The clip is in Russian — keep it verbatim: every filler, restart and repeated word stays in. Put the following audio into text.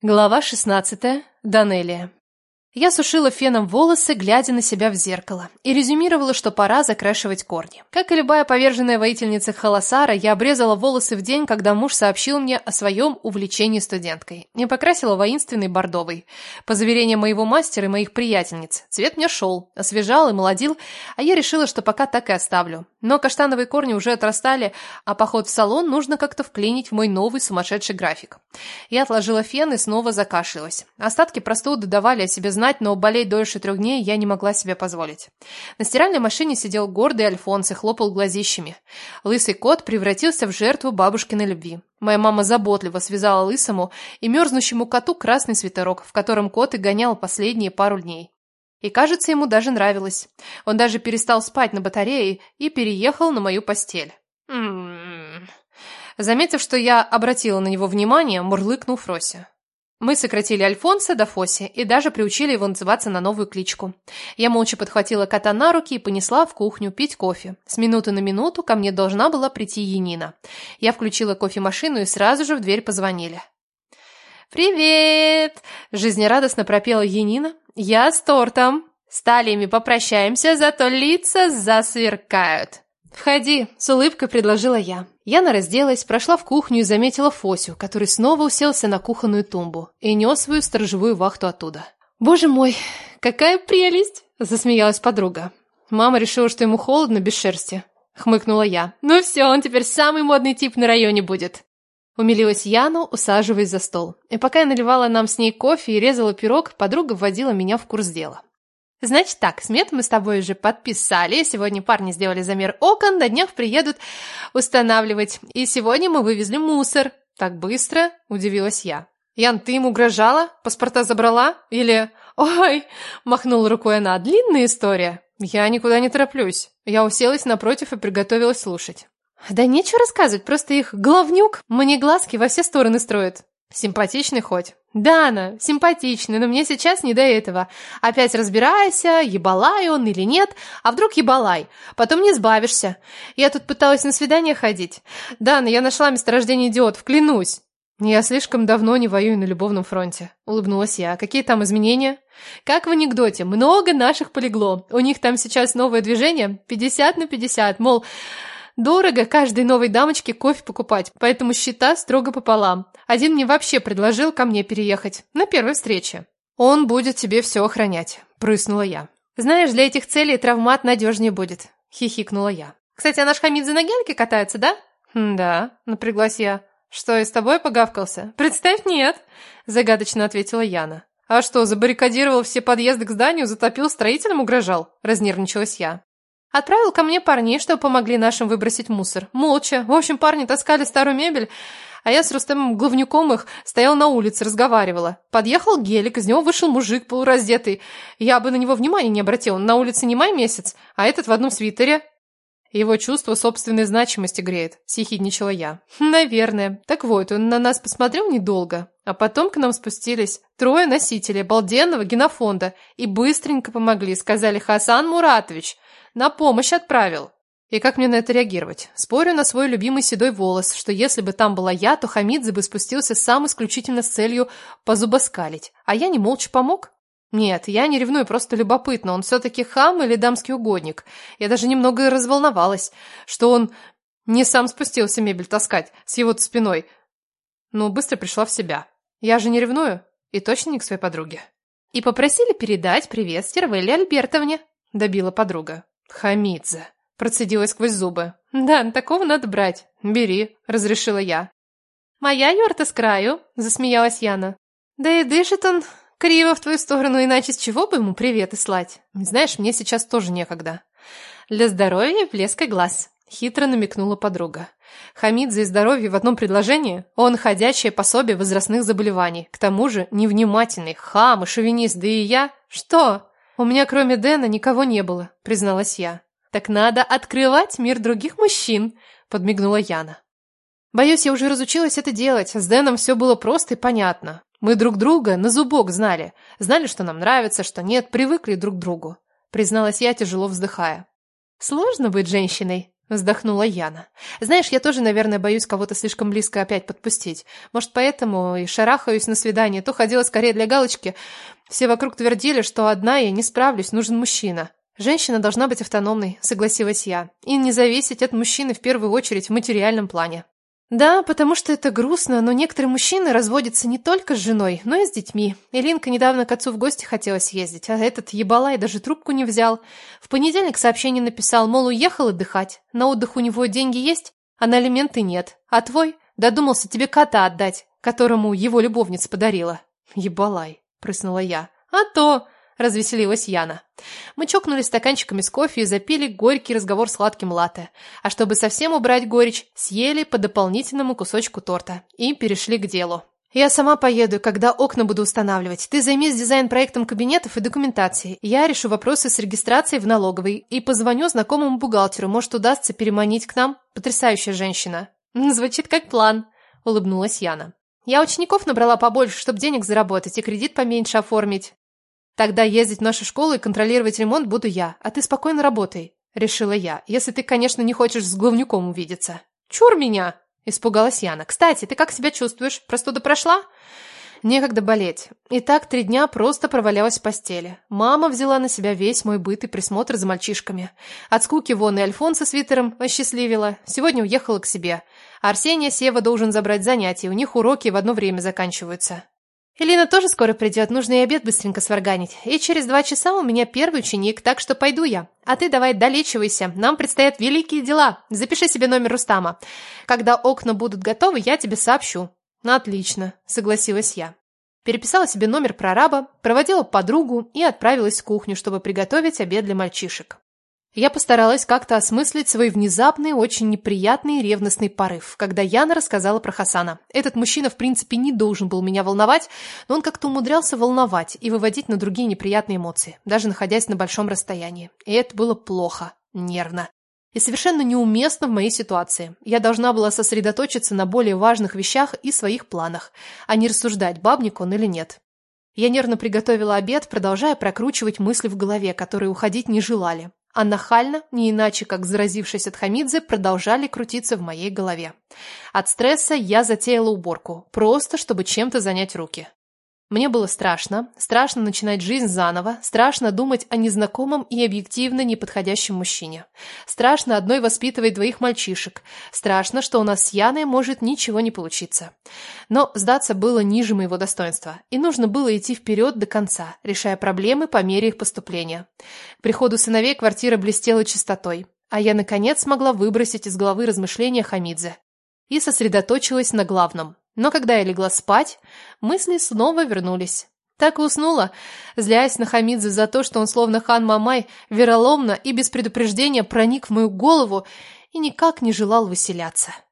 Глава шестнадцатая. Данелия. Я сушила феном волосы, глядя на себя в зеркало, и резюмировала, что пора закрашивать корни. Как и любая поверженная воительница Халасара, я обрезала волосы в день, когда муж сообщил мне о своем увлечении студенткой. Не покрасила воинственный бордовый. По заверениям моего мастера и моих приятельниц, цвет мне шел, освежал и молодил, а я решила, что пока так и оставлю. Но каштановые корни уже отрастали, а поход в салон нужно как-то вклинить в мой новый сумасшедший график. Я отложила фен и снова закашлялась. Остатки простуды давали о себе знать, но болеть дольше трех дней я не могла себе позволить. На стиральной машине сидел гордый Альфонс и хлопал глазищами. Лысый кот превратился в жертву бабушкиной любви. Моя мама заботливо связала лысому и мерзнущему коту красный свитерок, в котором кот и гонял последние пару дней. И, кажется, ему даже нравилось. Он даже перестал спать на батарее и переехал на мою постель. М-м-м. Заметив, что я обратила на него внимание, мурлыкнул Фрося. Мы сократили Альфонса до Фоси и даже приучили его называться на новую кличку. Я молча подхватила кота на руки и понесла в кухню пить кофе. С минуты на минуту ко мне должна была прийти Янина. Я включила кофемашину и сразу же в дверь позвонили. «Привет!» – жизнерадостно пропела Янина. «Я с тортом. С талиями попрощаемся, зато лица засверкают». «Входи», — с улыбкой предложила я. Яна разделась, прошла в кухню и заметила Фосю, который снова уселся на кухонную тумбу и нес свою сторожевую вахту оттуда. «Боже мой, какая прелесть!» — засмеялась подруга. «Мама решила, что ему холодно без шерсти», — хмыкнула я. «Ну все, он теперь самый модный тип на районе будет». Умилилась Яна, усаживаясь за стол. И пока я наливала нам с ней кофе и резала пирог, подруга вводила меня в курс дела. Значит так, смету мы с тобой уже подписали, сегодня парни сделали замер окон, на днях приедут устанавливать, и сегодня мы вывезли мусор. Так быстро? Удивилась я. Ян, ты им угрожала? Паспорта забрала? Или... Ой, махнула рукой она, длинная история. Я никуда не тороплюсь. Я уселась напротив и приготовилась слушать. Да нечего рассказывать, просто их главнюк мне глазки во все стороны строит. Симпатичный хоть? Да, она симпатичный, но мне сейчас не до этого. Опять разбирайся, ебалай он или нет, а вдруг ебалай, потом не избавишься. Я тут пыталась на свидание ходить. Дана, я нашла месторождение идиотов, клянусь. Я слишком давно не воюю на любовном фронте, улыбнулась я. Какие там изменения? Как в анекдоте, много наших полегло. У них там сейчас новое движение, пятьдесят на пятьдесят, мол... Дорого каждой новой дамочке кофе покупать, поэтому счета строго пополам. Один мне вообще предложил ко мне переехать на первой встрече. Он будет тебе все охранять, прыснула я. Знаешь, для этих целей травмат надежнее будет, хихикнула я. Кстати, а наш Хамидзе на гельке катается, да? Да, напряглась я. Что, и с тобой погавкался? Представь, нет, загадочно ответила Яна. А что, забаррикадировал все подъезды к зданию, затопил, строителям угрожал? Разнервничалась я. Отправил ко мне парней, чтобы помогли нашим выбросить мусор. Молча. В общем, парни таскали старую мебель, а я с Рустемом Главнюком их стояла на улице, разговаривала. Подъехал гелик, из него вышел мужик полураздетый. Я бы на него внимания не обратила. На улице не май месяц, а этот в одном свитере. Его чувство собственной значимости греет, съехидничала я. Наверное. Так вот, он на нас посмотрел недолго, а потом к нам спустились трое носителей обалденного генофонда и быстренько помогли. Сказали: Хасан Муратович на помощь отправил. И как мне на это реагировать? Спорю на свой любимый седой волос, что если бы там была я, то Хамидзе бы спустился сам исключительно с целью позубоскалить. А я не молча помог? Нет, я не ревную, просто любопытно. Он все-таки хам или дамский угодник? Я даже немного разволновалась, что он не сам спустился мебель таскать с его-то спиной. Но быстро пришла в себя. Я же не ревную и точно не к своей подруге. И попросили передать привет Стервелле Альбертовне, добила подруга. Хамидзе, процедила сквозь зубы. Да, такого надо брать. Бери, разрешила я. Моя юрта с краю, засмеялась Яна. Да и дышит он криво в твою сторону, иначе с чего бы ему приветы слать? Знаешь, мне сейчас тоже некогда. Для здоровья блеска глаз, хитро намекнула подруга. Хамидзе и здоровье в одном предложении? Он ходячее пособие возрастных заболеваний. К тому же невнимательный, хам и шовинист, да и я... Что? У меня кроме Дэна никого не было, призналась я. Так надо открывать мир других мужчин, подмигнула Яна. Боюсь, я уже разучилась это делать. С Дэном все было просто и понятно. Мы друг друга на зубок знали. Знали, что нам нравится, что нет, привыкли друг к другу. Призналась я, тяжело вздыхая. Сложно быть женщиной, Вздохнула Яна. Знаешь, я тоже, наверное, боюсь кого-то слишком близко опять подпустить. Может, поэтому и шарахаюсь на свидание. То ходила скорее для галочки. Все вокруг твердили, что одна я не справлюсь, нужен мужчина. Женщина должна быть автономной, согласилась я. И не зависеть от мужчины в первую очередь в материальном плане. Да, потому что это грустно, но некоторые мужчины разводятся не только с женой, но и с детьми. Илинка недавно к отцу в гости хотела съездить, а этот ебалай даже трубку не взял. В понедельник сообщение написал, мол, уехал отдыхать. На отдых у него деньги есть, а на алименты нет. А твой додумался тебе кота отдать, которому его любовница подарила. Ебалай, прыснула я. А то... Развеселилась Яна. Мы чокнулись стаканчиками с кофе и запили горький разговор сладким латте. А чтобы совсем убрать горечь, съели по дополнительному кусочку торта и перешли к делу. Я сама поеду, когда окна буду устанавливать. Ты займись дизайн-проектом кабинетов и документацией. Я решу вопросы с регистрацией в налоговой и позвоню знакомому бухгалтеру. Может, удастся переманить к нам? Потрясающая женщина. Звучит как план, улыбнулась Яна. Я учеников набрала побольше, чтобы денег заработать и кредит поменьше оформить. Тогда ездить в нашу школу и контролировать ремонт буду я, а ты спокойно работай, решила я, если ты, конечно, не хочешь с главнюком увидеться. Чур меня, испугалась Яна. Кстати, ты как себя чувствуешь? Простуда прошла? Некогда болеть. И так три дня просто провалялась в постели. Мама взяла на себя весь мой быт и присмотр за мальчишками. От скуки вон и Альфон со свитером осчастливила. Сегодня уехала к себе. Арсения Сева должен забрать занятия, у них уроки в одно время заканчиваются. Элина тоже скоро придет, нужно и обед быстренько сварганить. И через два часа у меня первый ученик, так что пойду я. А ты давай долечивайся, нам предстоят великие дела. Запиши себе номер Рустама. Когда окна будут готовы, я тебе сообщу. Отлично, согласилась я. Переписала себе номер прораба, проводила подругу и отправилась в кухню, чтобы приготовить обед для мальчишек. Я постаралась как-то осмыслить свой внезапный, очень неприятный и ревностный порыв, когда Яна рассказала про Хасана. Этот мужчина, в принципе, не должен был меня волновать, но он как-то умудрялся волновать и выводить на другие неприятные эмоции, даже находясь на большом расстоянии. И это было плохо, нервно. И совершенно неуместно в моей ситуации. Я должна была сосредоточиться на более важных вещах и своих планах, а не рассуждать, бабник он или нет. Я нервно приготовила обед, продолжая прокручивать мысли в голове, которые уходить не желали. А нахально, не иначе как заразившись от Хамидзе, продолжали крутиться в моей голове. От стресса я затеяла уборку, просто чтобы чем-то занять руки. Мне было страшно, страшно начинать жизнь заново, страшно думать о незнакомом и объективно неподходящем мужчине. Страшно одной воспитывать двоих мальчишек. Страшно, что у нас с Яной может ничего не получиться. Но сдаться было ниже моего достоинства, и нужно было идти вперед до конца, решая проблемы по мере их поступления. К приходу сыновей квартира блестела чистотой, а я, наконец, смогла выбросить из головы размышления Хамидзе и сосредоточилась на главном. Но когда я легла спать, мысли снова вернулись. Так и уснула, злясь на Хамидзе за то, что он словно хан Мамай вероломно и без предупреждения проник в мою голову и никак не желал выселяться.